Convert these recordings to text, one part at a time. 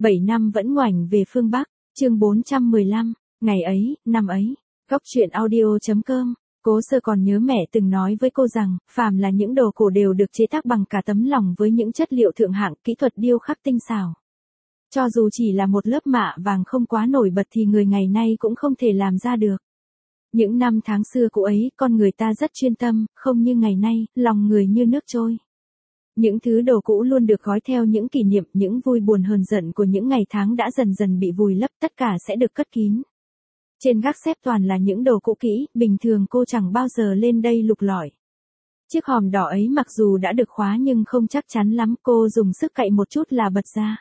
7 năm vẫn ngoảnh về phương Bắc, chương 415, ngày ấy, năm ấy. Góc truyện audio.com. Cố Sơ còn nhớ mẹ từng nói với cô rằng, phàm là những đồ cổ đều được chế tác bằng cả tấm lòng với những chất liệu thượng hạng, kỹ thuật điêu khắc tinh xảo. Cho dù chỉ là một lớp mạ vàng không quá nổi bật thì người ngày nay cũng không thể làm ra được. Những năm tháng xưa cũ ấy, con người ta rất chuyên tâm, không như ngày nay, lòng người như nước trôi. Những thứ đồ cũ luôn được gói theo những kỷ niệm, những vui buồn hờn giận của những ngày tháng đã dần dần bị vùi lấp, tất cả sẽ được cất kín. Trên gác xếp toàn là những đồ cũ kỹ, bình thường cô chẳng bao giờ lên đây lục lọi. Chiếc hòm đỏ ấy mặc dù đã được khóa nhưng không chắc chắn lắm, cô dùng sức cậy một chút là bật ra.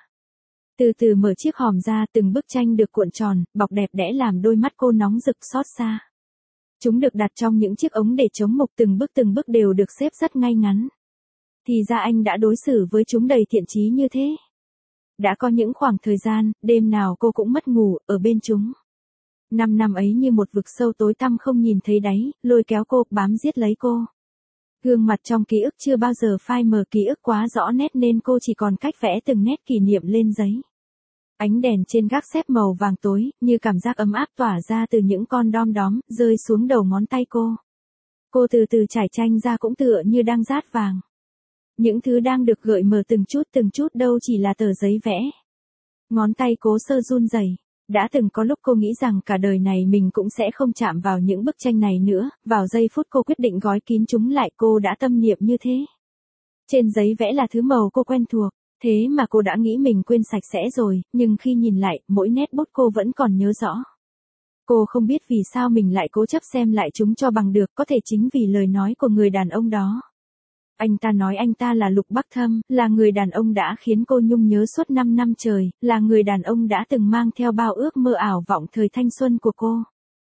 Từ từ mở chiếc hòm ra, từng bức tranh được cuộn tròn, bọc đẹp đẽ làm đôi mắt cô nóng rực xót xa. Chúng được đặt trong những chiếc ống để chống mục, từng bức đều được xếp rất ngay ngắn. Thì ra anh đã đối xử với chúng đầy thiện chí như thế. Đã có những khoảng thời gian, đêm nào cô cũng mất ngủ, ở bên chúng. 5 năm ấy như một vực sâu tối tăm không nhìn thấy đáy, lôi kéo cô, bám giết lấy cô. Gương mặt trong ký ức chưa bao giờ phai mờ, ký ức quá rõ nét nên cô chỉ còn cách vẽ từng nét kỷ niệm lên giấy. Ánh đèn trên gác xếp màu vàng tối, như cảm giác ấm áp tỏa ra từ những con đom đóm, rơi xuống đầu ngón tay cô. Cô từ từ trải tranh ra cũng tựa như đang rát vàng. Những thứ đang được gợi mở từng chút đâu chỉ là tờ giấy vẽ. Ngón tay Cố Sơ run rẩy. Đã từng có lúc cô nghĩ rằng cả đời này mình cũng sẽ không chạm vào những bức tranh này nữa, vào giây phút cô quyết định gói kín chúng lại cô đã tâm niệm như thế. Trên giấy vẽ là thứ màu cô quen thuộc, thế mà cô đã nghĩ mình quên sạch sẽ rồi, nhưng khi nhìn lại, mỗi nét bút cô vẫn còn nhớ rõ. Cô không biết vì sao mình lại cố chấp xem lại chúng cho bằng được, có thể chính vì lời nói của người đàn ông đó. Anh ta nói anh ta là Lục Bắc Thâm, là người đàn ông đã khiến cô nhung nhớ suốt 5 năm trời, là người đàn ông đã từng mang theo bao ước mơ ảo vọng thời thanh xuân của cô.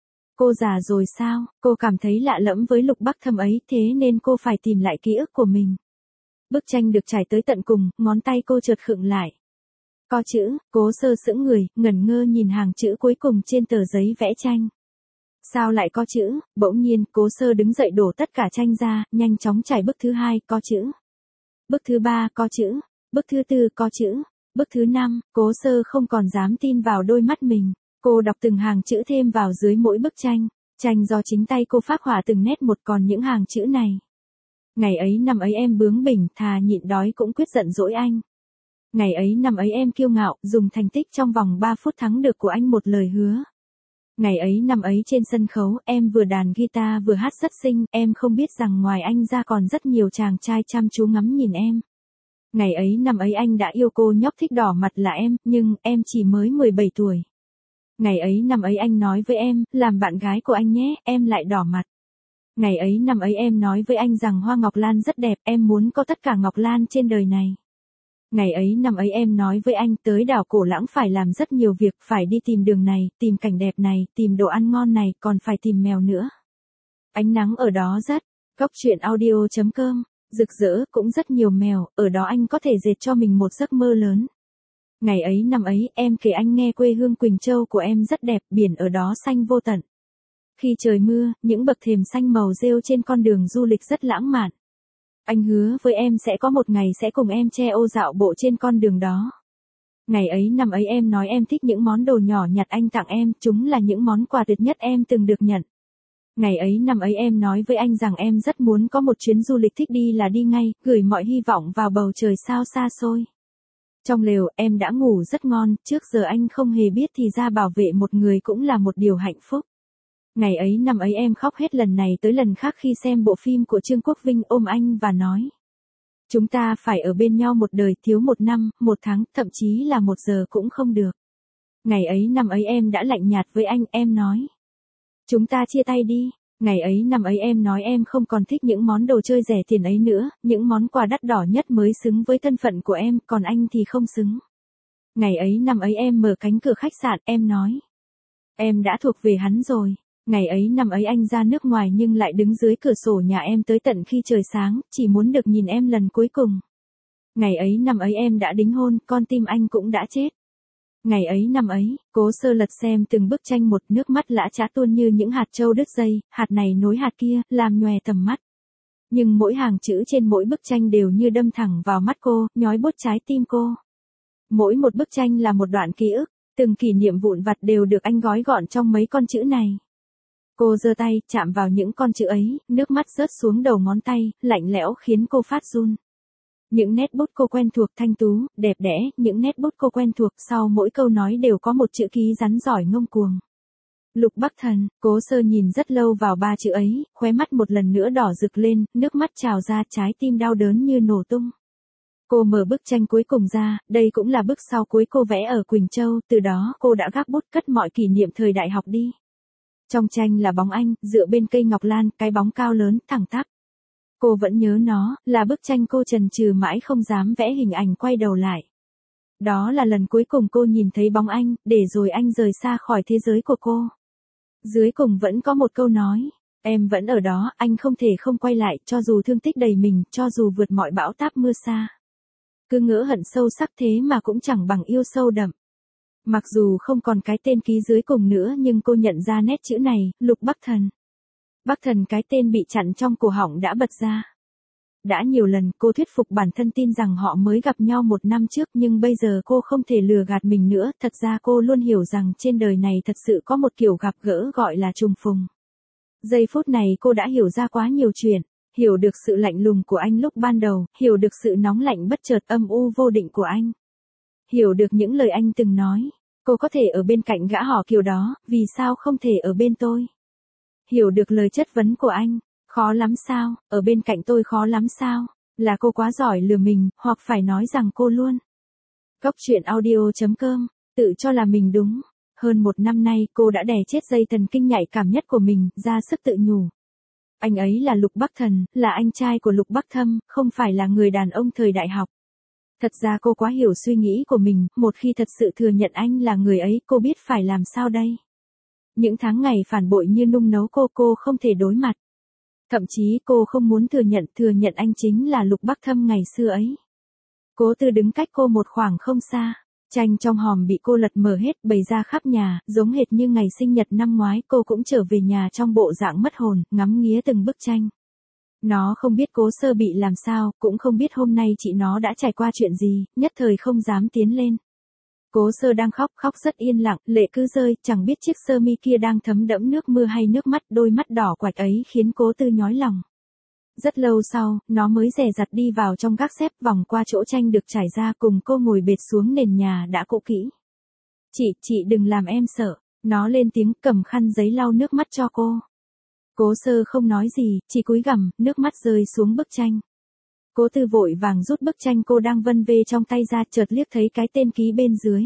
Cô già rồi sao? Cô cảm thấy lạ lẫm với Lục Bắc Thâm ấy, thế nên cô phải tìm lại ký ức của mình. Bức tranh được trải tới tận cùng, ngón tay cô chợt khựng lại. Có chữ, Cố Sơ sững người, ngẩn ngơ nhìn hàng chữ cuối cùng trên tờ giấy vẽ tranh. Sao lại có chữ? Bỗng nhiên, Cố Sơ đứng dậy đổ tất cả tranh ra, nhanh chóng trải bức thứ 2, có chữ. Bức thứ 3, có chữ. Bức thứ 4, có chữ. Bức thứ 5, Cố Sơ không còn dám tin vào đôi mắt mình. Cô đọc từng hàng chữ thêm vào dưới mỗi bức tranh. Tranh do chính tay cô phác họa từng nét một, còn những hàng chữ này. Ngày ấy năm ấy em bướng bỉnh, thà nhịn đói cũng quyết giận dỗi anh. Ngày ấy năm ấy em kiêu ngạo, dùng thành tích trong vòng 3 phút thắng được của anh một lời hứa. Ngày ấy năm ấy trên sân khấu, em vừa đàn guitar vừa hát rất xinh, em không biết rằng ngoài anh ra còn rất nhiều chàng trai chăm chú ngắm nhìn em. Ngày ấy năm ấy anh đã yêu cô nhóc thích đỏ mặt là em, nhưng em chỉ mới 17 tuổi. Ngày ấy năm ấy anh nói với em, làm bạn gái của anh nhé, em lại đỏ mặt. Ngày ấy năm ấy em nói với anh rằng hoa ngọc lan rất đẹp, em muốn có tất cả ngọc lan trên đời này. Ngày ấy năm ấy em nói với anh tới đảo Cổ Lãng phải làm rất nhiều việc, phải đi tìm đường này, tìm cảnh đẹp này, tìm đồ ăn ngon này, còn phải tìm mèo nữa. Ánh nắng ở đó rất, góc truyện audio.com, rực rỡ, cũng rất nhiều mèo, ở đó anh có thể dệt cho mình một giấc mơ lớn. Ngày ấy năm ấy em kể anh nghe quê hương Quỳnh Châu của em rất đẹp, biển ở đó xanh vô tận. Khi trời mưa, những bậc thềm xanh màu rêu trên con đường du lịch rất lãng mạn. Anh hứa với em sẽ có một ngày sẽ cùng em che ô dạo bộ trên con đường đó. Ngày ấy năm ấy em nói em thích những món đồ nhỏ nhặt anh tặng em, chúng là những món quà tuyệt nhất em từng được nhận. Ngày ấy năm ấy em nói với anh rằng em rất muốn có một chuyến du lịch thích đi là đi ngay, gửi mọi hy vọng vào bầu trời sao xa xôi. Trong lều, em đã ngủ rất ngon, trước giờ anh không hề biết thì ra bảo vệ một người cũng là một điều hạnh phúc. Ngày ấy năm ấy em khóc hết lần này tới lần khác khi xem bộ phim của Trương Quốc Vinh ôm anh và nói. Chúng ta phải ở bên nhau một đời, thiếu 1 năm, 1 tháng, thậm chí là 1 giờ cũng không được. Ngày ấy năm ấy em đã lạnh nhạt với anh, em nói. Chúng ta chia tay đi. Ngày ấy năm ấy em nói em không còn thích những món đồ chơi rẻ tiền ấy nữa, những món quà đắt đỏ nhất mới xứng với thân phận của em, còn anh thì không xứng. Ngày ấy năm ấy em mở cánh cửa khách sạn, em nói. Em đã thuộc về hắn rồi. Ngày ấy năm ấy anh ra nước ngoài nhưng lại đứng dưới cửa sổ nhà em tới tận khi trời sáng, chỉ muốn được nhìn em lần cuối cùng. Ngày ấy năm ấy em đã đính hôn, con tim anh cũng đã chết. Ngày ấy năm ấy, Cố Sơ lật xem từng bức tranh một, nước mắt lã chã tuôn như những hạt châu đứt dây, hạt này nối hạt kia, làm nhòe tầm mắt. Nhưng mỗi hàng chữ trên mỗi bức tranh đều như đâm thẳng vào mắt cô, nhói buốt trái tim cô. Mỗi một bức tranh là một đoạn ký ức, từng kỷ niệm vụn vặt đều được anh gói gọn trong mấy con chữ này. Cô giơ tay, chạm vào những con chữ ấy, nước mắt rớt xuống đầu ngón tay, lạnh lẽo khiến cô phát run. Những nét bút cô quen thuộc thanh tú, đẹp đẽ, những nét bút cô quen thuộc sau mỗi câu nói đều có một chữ ký rắn giỏi ngông cuồng. Lục Bắc Thần, Cố Sơ nhìn rất lâu vào ba chữ ấy, khóe mắt một lần nữa đỏ rực lên, nước mắt trào ra, trái tim đau đớn như nổ tung. Cô mở bức tranh cuối cùng ra, đây cũng là bức sau cuối cô vẽ ở Quỳnh Châu, từ đó cô đã gác bút cất mọi kỷ niệm thời đại học đi. Trong tranh là bóng anh, dựa bên cây ngọc lan, cái bóng cao lớn, thẳng tắp. Cô vẫn nhớ nó, là bức tranh cô chần chừ mãi không dám vẽ hình ảnh quay đầu lại. Đó là lần cuối cùng cô nhìn thấy bóng anh, để rồi anh rời xa khỏi thế giới của cô. Dưới cùng vẫn có một câu nói, em vẫn ở đó, anh không thể không quay lại, cho dù thương tích đầy mình, cho dù vượt mọi bão táp mưa xa. Cứ ngỡ hận sâu sắc thế mà cũng chẳng bằng yêu sâu đậm. Mặc dù không còn cái tên ký dưới cùng nữa nhưng cô nhận ra nét chữ này, Lục Bắc Thần. Bắc Thần, cái tên bị chặn trong cổ họng đã bật ra. Đã nhiều lần cô thuyết phục bản thân tin rằng họ mới gặp nhau 1 năm trước nhưng bây giờ cô không thể lừa gạt mình nữa. Thật ra cô luôn hiểu rằng trên đời này thật sự có một kiểu gặp gỡ gọi là trùng phùng. Giây phút này cô đã hiểu ra quá nhiều chuyện. Hiểu được sự lạnh lùng của anh lúc ban đầu, hiểu được sự nóng lạnh bất chợt âm u vô định của anh. Hiểu được những lời anh từng nói, cô có thể ở bên cạnh gã họ Kiều đó, vì sao không thể ở bên tôi? Hiểu được lời chất vấn của anh, khó lắm sao, ở bên cạnh tôi khó lắm sao, là cô quá giỏi lừa mình, hoặc phải nói rằng cô luôn. Góc truyện audio.com, tự cho là mình đúng. Hơn 1 năm nay cô đã đè chết dây thần kinh nhạy cảm nhất của mình, ra sức tự nhủ. Anh ấy là Lục Bắc Thần, là anh trai của Lục Bắc Thâm, không phải là người đàn ông thời đại học. Thật ra cô quá hiểu suy nghĩ của mình, một khi thật sự thừa nhận anh là người ấy, cô biết phải làm sao đây. Những tháng ngày phản bội như nung nấu cô không thể đối mặt. Thậm chí cô không muốn thừa nhận anh chính là Lục Bắc Thâm ngày xưa ấy. Cố Tư đứng cách cô một khoảng không xa. Tranh trong hòm bị cô lật mở hết, bày ra khắp nhà, giống hệt như ngày sinh nhật năm ngoái. Cô cũng trở về nhà trong bộ dạng mất hồn, ngắm nghía từng bức tranh. Nó không biết Cố Sơ bị làm sao, cũng không biết hôm nay chị nó đã trải qua chuyện gì, nhất thời không dám tiến lên. Cố Sơ đang khóc rất yên lặng, lệ cứ rơi, chẳng biết chiếc sơ mi kia đang thấm đẫm nước mưa hay nước mắt, đôi mắt đỏ quạch ấy khiến Cố Tư nhói lòng. Rất lâu sau, nó mới dè dặt đi vào trong gác xếp, vòng qua chỗ tranh được trải ra, cùng cô ngồi bệt xuống nền nhà đã cũ kỹ. Chị đừng làm em sợ. Nó lên tiếng, cầm khăn giấy lau nước mắt cho cô. Cố Sơ không nói gì, chỉ cúi gằm, nước mắt rơi xuống bức tranh. Cố Tư vội vàng rút bức tranh cô đang vân vê trong tay ra, chợt liếc thấy cái tên ký bên dưới.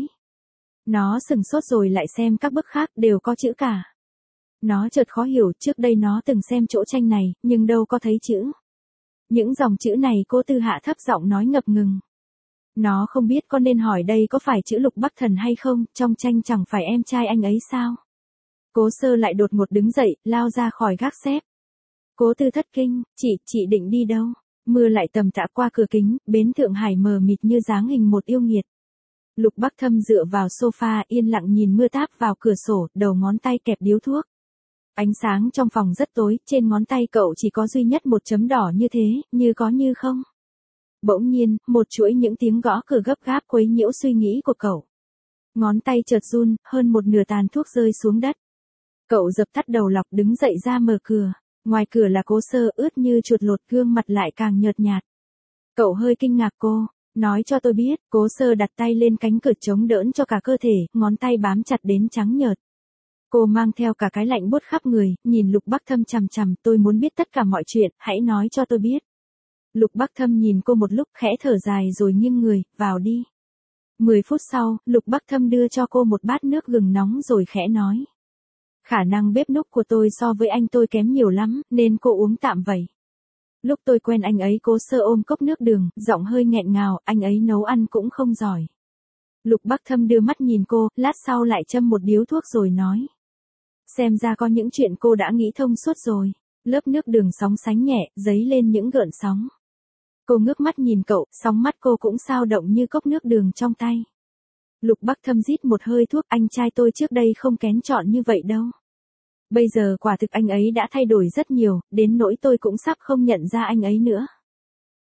Nó sửng sốt rồi lại xem các bức khác, đều có chữ cả. Nó chợt khó hiểu, trước đây nó từng xem chỗ tranh này, nhưng đâu có thấy chữ. Những dòng chữ này Cố Tư hạ thấp giọng nói ngập ngừng. Nó không biết có nên hỏi đây có phải chữ Lục Bắc Thần hay không, trong tranh chẳng phải em trai anh ấy sao? Cố Sơ lại đột ngột đứng dậy, lao ra khỏi gác xếp. Cố Tư thất kinh, chị định đi đâu? Mưa lại tầm tã qua cửa kính, bến Thượng Hải mờ mịt như dáng hình một yêu nghiệt. Lục Bắc Thâm dựa vào sofa yên lặng nhìn mưa táp vào cửa sổ, đầu ngón tay kẹp điếu thuốc. Ánh sáng trong phòng rất tối, trên ngón tay cậu chỉ có duy nhất một chấm đỏ như thế, như có như không. Bỗng nhiên, một chuỗi những tiếng gõ cửa gấp gáp quấy nhiễu suy nghĩ của cậu. Ngón tay chợt run, hơn một nửa tàn thuốc rơi xuống đất. Cậu dập tắt đầu lọc đứng dậy ra mở cửa. Ngoài cửa là Cố Sơ ướt như chuột lột, gương mặt lại càng nhợt nhạt. Cậu hơi kinh ngạc cô, nói cho tôi biết. Cố Sơ đặt tay lên cánh cửa chống đỡn cho cả cơ thể, ngón tay bám chặt đến trắng nhợt. Cô mang theo cả cái lạnh buốt khắp người, nhìn Lục Bắc Thâm chằm chằm, tôi muốn biết tất cả mọi chuyện, hãy nói cho tôi biết. Lục Bắc Thâm nhìn cô một lúc, khẽ thở dài rồi nghiêng người, vào đi. 10 phút sau, Lục Bắc Thâm đưa cho cô một bát nước gừng nóng rồi khẽ nói. Khả năng bếp núc của tôi so với anh tôi kém nhiều lắm, nên cô uống tạm vậy. Lúc tôi quen anh ấy, Cố Sơ ôm cốc nước đường, giọng hơi nghẹn ngào, anh ấy nấu ăn cũng không giỏi. Lục Bắc Thâm đưa mắt nhìn cô, lát sau lại châm một điếu thuốc rồi nói. Xem ra có những chuyện cô đã nghĩ thông suốt rồi. Lớp nước đường sóng sánh nhẹ, dấy lên những gợn sóng. Cô ngước mắt nhìn cậu, sóng mắt cô cũng sao động như cốc nước đường trong tay. Lục Bắc Thâm rít một hơi thuốc, anh trai tôi trước đây không kén chọn như vậy đâu. Bây giờ quả thực anh ấy đã thay đổi rất nhiều, đến nỗi tôi cũng sắp không nhận ra anh ấy nữa.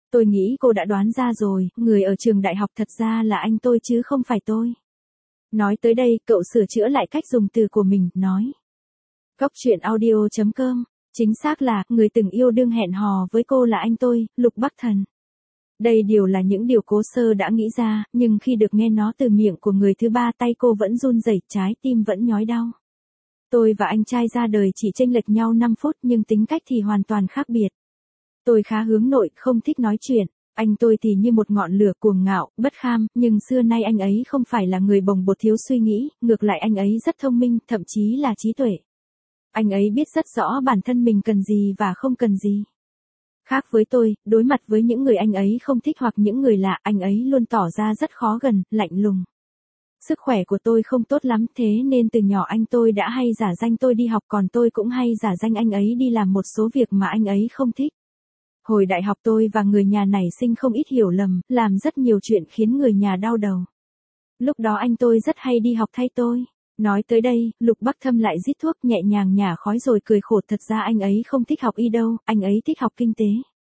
Tôi nghĩ cô đã đoán ra rồi, người ở trường đại học thật ra là anh tôi chứ không phải tôi. Nói tới đây, cậu sửa chữa lại cách dùng từ của mình, nói. Góc truyện audio.com, chính xác là, người từng yêu đương hẹn hò với cô là anh tôi, Lục Bắc Thần. Đây đều là những điều Cố Sơ đã nghĩ ra, nhưng khi được nghe nó từ miệng của người thứ ba tay cô vẫn run rẩy, trái tim vẫn nhói đau. Tôi và anh trai ra đời chỉ chênh lệch nhau 5 phút nhưng tính cách thì hoàn toàn khác biệt. Tôi khá hướng nội, không thích nói chuyện. Anh tôi thì như một ngọn lửa cuồng ngạo, bất kham, nhưng xưa nay anh ấy không phải là người bồng bột thiếu suy nghĩ, ngược lại anh ấy rất thông minh, thậm chí là trí tuệ. Anh ấy biết rất rõ bản thân mình cần gì và không cần gì. Khác với tôi, đối mặt với những người anh ấy không thích hoặc những người lạ, anh ấy luôn tỏ ra rất khó gần, lạnh lùng. Sức khỏe của tôi không tốt lắm, thế nên từ nhỏ anh tôi đã hay giả danh tôi đi học, còn tôi cũng hay giả danh anh ấy đi làm một số việc mà anh ấy không thích. Hồi đại học tôi và người nhà nảy sinh không ít hiểu lầm, làm rất nhiều chuyện khiến người nhà đau đầu. Lúc đó anh tôi rất hay đi học thay tôi. Nói tới đây, Lục Bắc Thâm lại rít thuốc nhẹ nhàng nhả khói rồi cười khổ, thật ra anh ấy không thích học y đâu, anh ấy thích học kinh tế.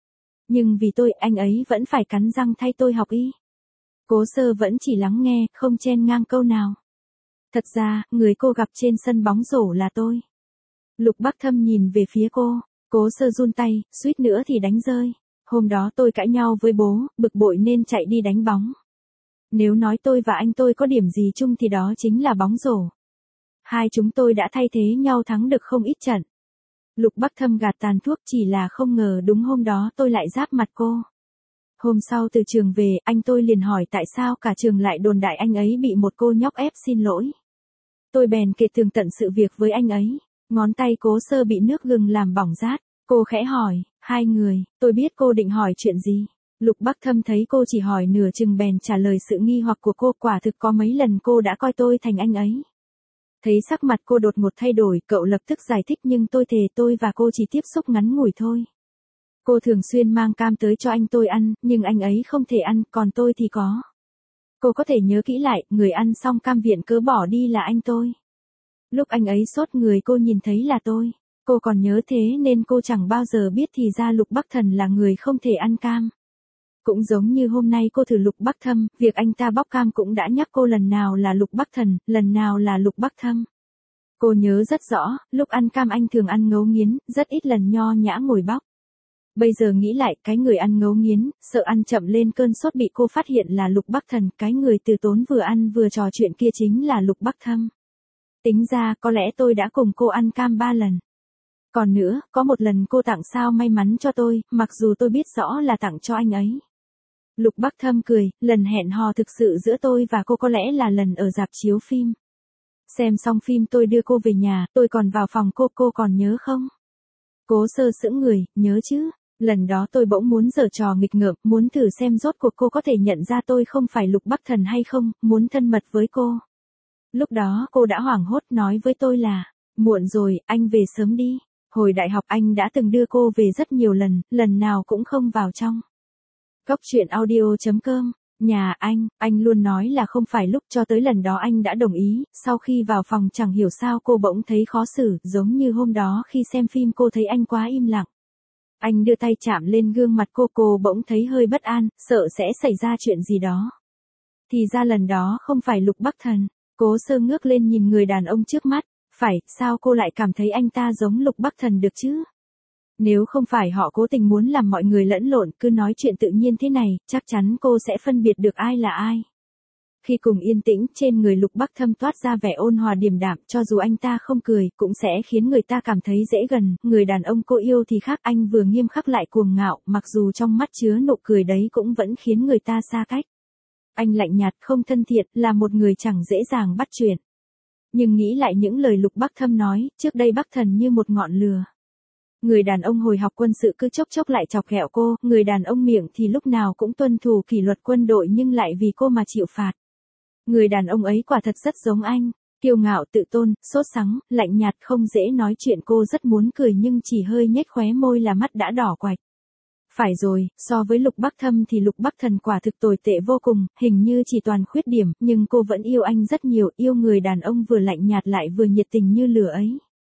Nhưng vì tôi, anh ấy vẫn phải cắn răng thay tôi học y. Cố Sơ vẫn chỉ lắng nghe, không chen ngang câu nào. Thật ra, người cô gặp trên sân bóng rổ là tôi. Lục Bắc Thâm nhìn về phía cô. Cố Sơ run tay, suýt nữa thì đánh rơi. Hôm đó tôi cãi nhau với bố, bực bội nên chạy đi đánh bóng. Nếu nói tôi và anh tôi có điểm gì chung thì đó chính là bóng rổ. Hai chúng tôi đã thay thế nhau thắng được không ít trận. Lục Bắc Thâm gạt tàn thuốc, chỉ là không ngờ đúng hôm đó tôi lại giáp mặt cô. Hôm sau từ trường về, anh tôi liền hỏi tại sao cả trường lại đồn đại anh ấy bị một cô nhóc ép xin lỗi. Tôi bèn kể tường tận sự việc với anh ấy. Ngón tay Cố Sơ bị nước gừng làm bỏng rát. Cô khẽ hỏi, hai người, tôi biết cô định hỏi chuyện gì. Lục Bắc Thâm thấy cô chỉ hỏi nửa chừng bèn trả lời sự nghi hoặc của cô, quả thực có mấy lần cô đã coi tôi thành anh ấy. Thấy sắc mặt cô đột ngột thay đổi, cậu lập tức giải thích, nhưng tôi thề tôi và cô chỉ tiếp xúc ngắn ngủi thôi. Cô thường xuyên mang cam tới cho anh tôi ăn, nhưng anh ấy không thể ăn, còn tôi thì có. Cô có thể nhớ kỹ lại, người ăn xong cam viện cớ bỏ đi là anh tôi. Lúc anh ấy sốt người cô nhìn thấy là tôi. Cô còn nhớ thế nên cô chẳng bao giờ biết thì ra Lục Bắc Thần là người không thể ăn cam. Cũng giống như hôm nay cô thử Lục Bắc Thâm, việc anh ta bóc cam cũng đã nhắc cô lần nào là Lục Bắc Thần, lần nào là Lục Bắc Thâm. Cô nhớ rất rõ, lúc ăn cam anh thường ăn ngấu nghiến, rất ít lần nho nhã ngồi bóc. Bây giờ nghĩ lại, cái người ăn ngấu nghiến, sợ ăn chậm lên cơn sốt bị cô phát hiện là Lục Bắc Thần, cái người từ tốn vừa ăn vừa trò chuyện kia chính là Lục Bắc Thâm. Tính ra, có lẽ tôi đã cùng cô ăn cam 3 lần. Còn nữa, có một lần cô tặng sao may mắn cho tôi, mặc dù tôi biết rõ là tặng cho anh ấy. Lục Bắc Thâm cười, lần hẹn hò thực sự giữa tôi và cô có lẽ là lần ở rạp chiếu phim. Xem xong phim tôi đưa cô về nhà, tôi còn vào phòng cô còn nhớ không? Cố Sơ sững người, nhớ chứ. Lần đó tôi bỗng muốn giở trò nghịch ngợm, muốn thử xem rốt cuộc cô có thể nhận ra tôi không phải Lục Bắc Thần hay không, muốn thân mật với cô. Lúc đó cô đã hoảng hốt nói với tôi là, muộn rồi, anh về sớm đi. Hồi đại học anh đã từng đưa cô về rất nhiều lần, lần nào cũng không vào trong. Góc truyện audio.com, nhà anh luôn nói là không phải lúc, cho tới lần đó anh đã đồng ý, sau khi vào phòng chẳng hiểu sao cô bỗng thấy khó xử, giống như hôm đó khi xem phim cô thấy anh quá im lặng. Anh đưa tay chạm lên gương mặt cô bỗng thấy hơi bất an, sợ sẽ xảy ra chuyện gì đó. Thì ra lần đó không phải Lục Bắc Thần. Cố Sơ ngước lên nhìn người đàn ông trước mắt, phải, sao cô lại cảm thấy anh ta giống Lục Bắc Thần được chứ? Nếu không phải họ cố tình muốn làm mọi người lẫn lộn, cứ nói chuyện tự nhiên thế này, chắc chắn cô sẽ phân biệt được ai là ai. Khi cùng yên tĩnh, trên người Lục Bắc Thâm toát ra vẻ ôn hòa điềm đạm, cho dù anh ta không cười, cũng sẽ khiến người ta cảm thấy dễ gần. Người đàn ông cô yêu thì khác, anh vừa nghiêm khắc lại cuồng ngạo, mặc dù trong mắt chứa nụ cười đấy cũng vẫn khiến người ta xa cách. Anh lạnh nhạt, không thân thiện, là một người chẳng dễ dàng bắt chuyện. Nhưng nghĩ lại những lời Lục Bắc Thâm nói, trước đây Bắc Thần như một ngọn lửa. Người đàn ông hồi học quân sự cứ chốc chốc lại chọc ghẹo cô, người đàn ông miệng thì lúc nào cũng tuân thủ kỷ luật quân đội nhưng lại vì cô mà chịu phạt. Người đàn ông ấy quả thật rất giống anh, kiêu ngạo tự tôn, sốt sắng, lạnh nhạt, không dễ nói chuyện. Cô rất muốn cười nhưng chỉ hơi nhếch khóe môi là mắt đã đỏ quạch. Phải rồi, so với Lục Bắc Thâm thì Lục Bắc Thần quả thực tồi tệ vô cùng, hình như chỉ toàn khuyết điểm, nhưng cô vẫn yêu anh rất nhiều, yêu người đàn ông vừa lạnh nhạt lại vừa nhiệt tình như lửa ấy.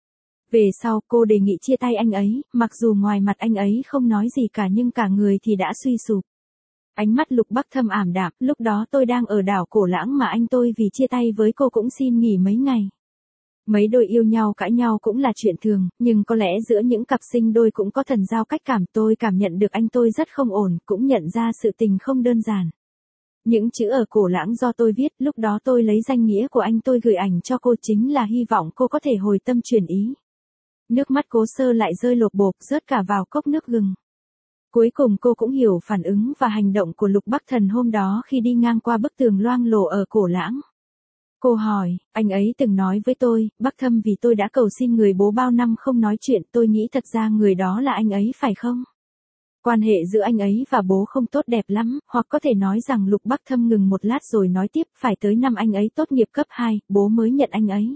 Về sau cô đề nghị chia tay anh ấy, mặc dù ngoài mặt anh ấy không nói gì cả nhưng cả người thì đã suy sụp. Ánh mắt Lục Bắc Thâm ảm đạm, lúc đó tôi đang ở đảo Cổ Lãng mà anh tôi vì chia tay với cô cũng xin nghỉ mấy ngày. Mấy đôi yêu nhau cãi nhau cũng là chuyện thường, nhưng có lẽ giữa những cặp sinh đôi cũng có thần giao cách cảm. Tôi cảm nhận được anh tôi rất không ổn, cũng nhận ra sự tình không đơn giản. Những chữ ở Cổ Lãng do tôi viết, lúc đó tôi lấy danh nghĩa của anh tôi gửi ảnh cho cô chính là hy vọng cô có thể hồi tâm chuyển ý. Nước mắt Cố Sơ lại rơi lộp bộp rớt cả vào cốc nước gừng. Cuối cùng cô cũng hiểu phản ứng và hành động của Lục Bắc Thần hôm đó khi đi ngang qua bức tường loang lổ ở Cổ Lãng. Cô hỏi, anh ấy từng nói với tôi, Bắc Thâm vì tôi đã cầu xin người bố bao năm không nói chuyện, tôi nghĩ thật ra người đó là anh ấy phải không? Quan hệ giữa anh ấy và bố không tốt đẹp lắm, hoặc có thể nói rằng Lục Bắc Thâm ngừng một lát rồi nói tiếp, phải tới năm anh ấy tốt nghiệp cấp 2, bố mới nhận anh ấy.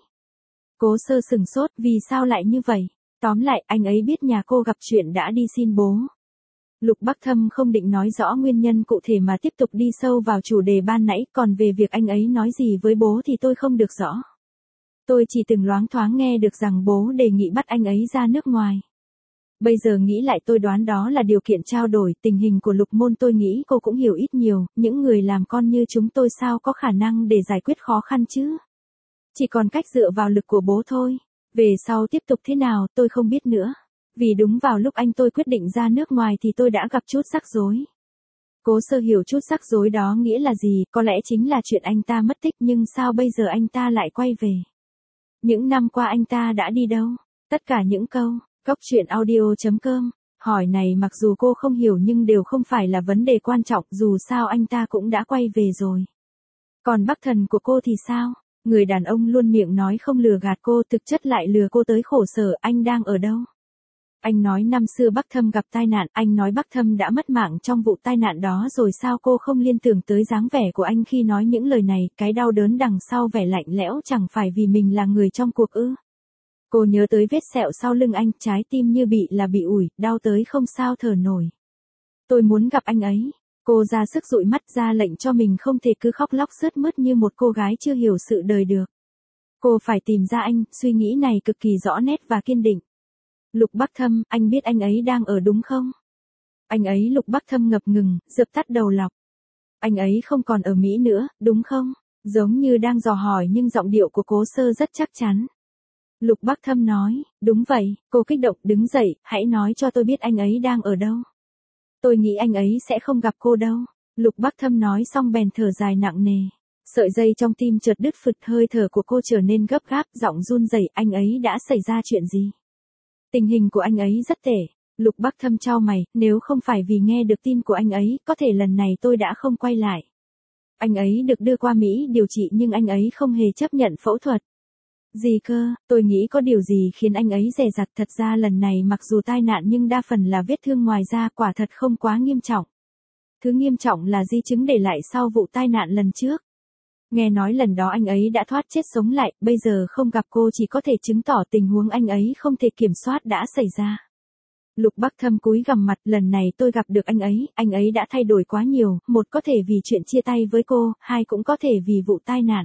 Cố Sơ sừng sốt, vì sao lại như vậy? Tóm lại, anh ấy biết nhà cô gặp chuyện đã đi xin bố. Lục Bắc Thâm không định nói rõ nguyên nhân cụ thể mà tiếp tục đi sâu vào chủ đề ban nãy, còn về việc anh ấy nói gì với bố thì tôi không được rõ. Tôi chỉ từng loáng thoáng nghe được rằng bố đề nghị bắt anh ấy ra nước ngoài. Bây giờ nghĩ lại tôi đoán đó là điều kiện trao đổi, tình hình của Lục Môn tôi nghĩ cô cũng hiểu ít nhiều, những người làm con như chúng tôi sao có khả năng để giải quyết khó khăn chứ. Chỉ còn cách dựa vào lực của bố thôi. Về sau tiếp tục thế nào tôi không biết nữa. Vì đúng vào lúc anh tôi quyết định ra nước ngoài thì tôi đã gặp chút rắc rối. Cố Sơ hiểu chút rắc rối đó nghĩa là gì, có lẽ chính là chuyện anh ta mất tích nhưng sao bây giờ anh ta lại quay về. Những năm qua anh ta đã đi đâu? Tất cả những câu, coctruyện.audio.com, hỏi này mặc dù cô không hiểu nhưng đều không phải là vấn đề quan trọng, dù sao anh ta cũng đã quay về rồi. Còn Bắc Thần của cô thì sao? Người đàn ông luôn miệng nói không lừa gạt cô thực chất lại lừa cô tới khổ sở, anh đang ở đâu? Anh nói năm xưa Bắc Thâm gặp tai nạn, anh nói Bắc Thâm đã mất mạng trong vụ tai nạn đó rồi sao cô không liên tưởng tới dáng vẻ của anh khi nói những lời này, cái đau đớn đằng sau vẻ lạnh lẽo chẳng phải vì mình là người trong cuộc ư. Cô nhớ tới vết sẹo sau lưng anh, trái tim như bị ủi, đau tới không sao thở nổi. Tôi muốn gặp anh ấy. Cô ra sức dụi mắt ra lệnh cho mình không thể cứ khóc lóc sướt mướt như một cô gái chưa hiểu sự đời được. Cô phải tìm ra anh, suy nghĩ này cực kỳ rõ nét và kiên định. Lục Bắc Thâm, anh biết anh ấy đang ở đúng không? Anh ấy Lục Bắc Thâm ngập ngừng, dập tắt đầu lọc. Anh ấy không còn ở Mỹ nữa, đúng không? Giống như đang dò hỏi nhưng giọng điệu của Cố Sơ rất chắc chắn. Lục Bắc Thâm nói, đúng vậy, cô kích động đứng dậy, hãy nói cho tôi biết anh ấy đang ở đâu. Tôi nghĩ anh ấy sẽ không gặp cô đâu. Lục Bắc Thâm nói xong bèn thở dài nặng nề. Sợi dây trong tim chợt đứt phụt, hơi thở của cô trở nên gấp gáp, giọng run rẩy, anh ấy đã xảy ra chuyện gì? Tình hình của anh ấy rất tệ. Lục Bắc Thâm chau mày, nếu không phải vì nghe được tin của anh ấy, có thể lần này tôi đã không quay lại. Anh ấy được đưa qua Mỹ điều trị nhưng anh ấy không hề chấp nhận phẫu thuật. Gì cơ, tôi nghĩ có điều gì khiến anh ấy dè dặt, thật ra lần này mặc dù tai nạn nhưng đa phần là vết thương ngoài da, quả thật không quá nghiêm trọng. Thứ nghiêm trọng là di chứng để lại sau vụ tai nạn lần trước. Nghe nói lần đó anh ấy đã thoát chết sống lại, bây giờ không gặp cô chỉ có thể chứng tỏ tình huống anh ấy không thể kiểm soát đã xảy ra. Lục Bắc Thâm cúi gằm mặt, lần này tôi gặp được anh ấy đã thay đổi quá nhiều, một có thể vì chuyện chia tay với cô, hai cũng có thể vì vụ tai nạn.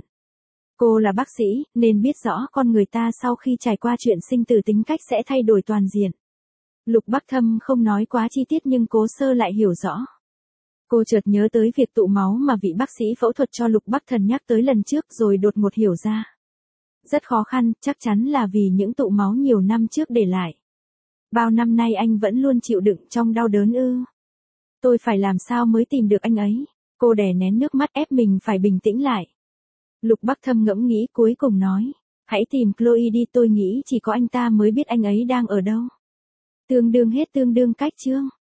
Cô là bác sĩ, nên biết rõ con người ta sau khi trải qua chuyện sinh tử tính cách sẽ thay đổi toàn diện. Lục Bắc Thâm không nói quá chi tiết nhưng Cố Sơ lại hiểu rõ. Cô chợt nhớ tới việc tụ máu mà vị bác sĩ phẫu thuật cho Lục Bắc Thần nhắc tới lần trước rồi đột ngột hiểu ra. Rất khó khăn, chắc chắn là vì những tụ máu nhiều năm trước để lại. Bao năm nay anh vẫn luôn chịu đựng trong đau đớn ư? Tôi phải làm sao mới tìm được anh ấy? Cô đè nén nước mắt ép mình phải bình tĩnh lại. Lục Bắc Thâm ngẫm nghĩ cuối cùng nói. Hãy tìm Chloe đi, tôi nghĩ chỉ có anh ta mới biết anh ấy đang ở đâu. Tương đương hết tương đương cách chương.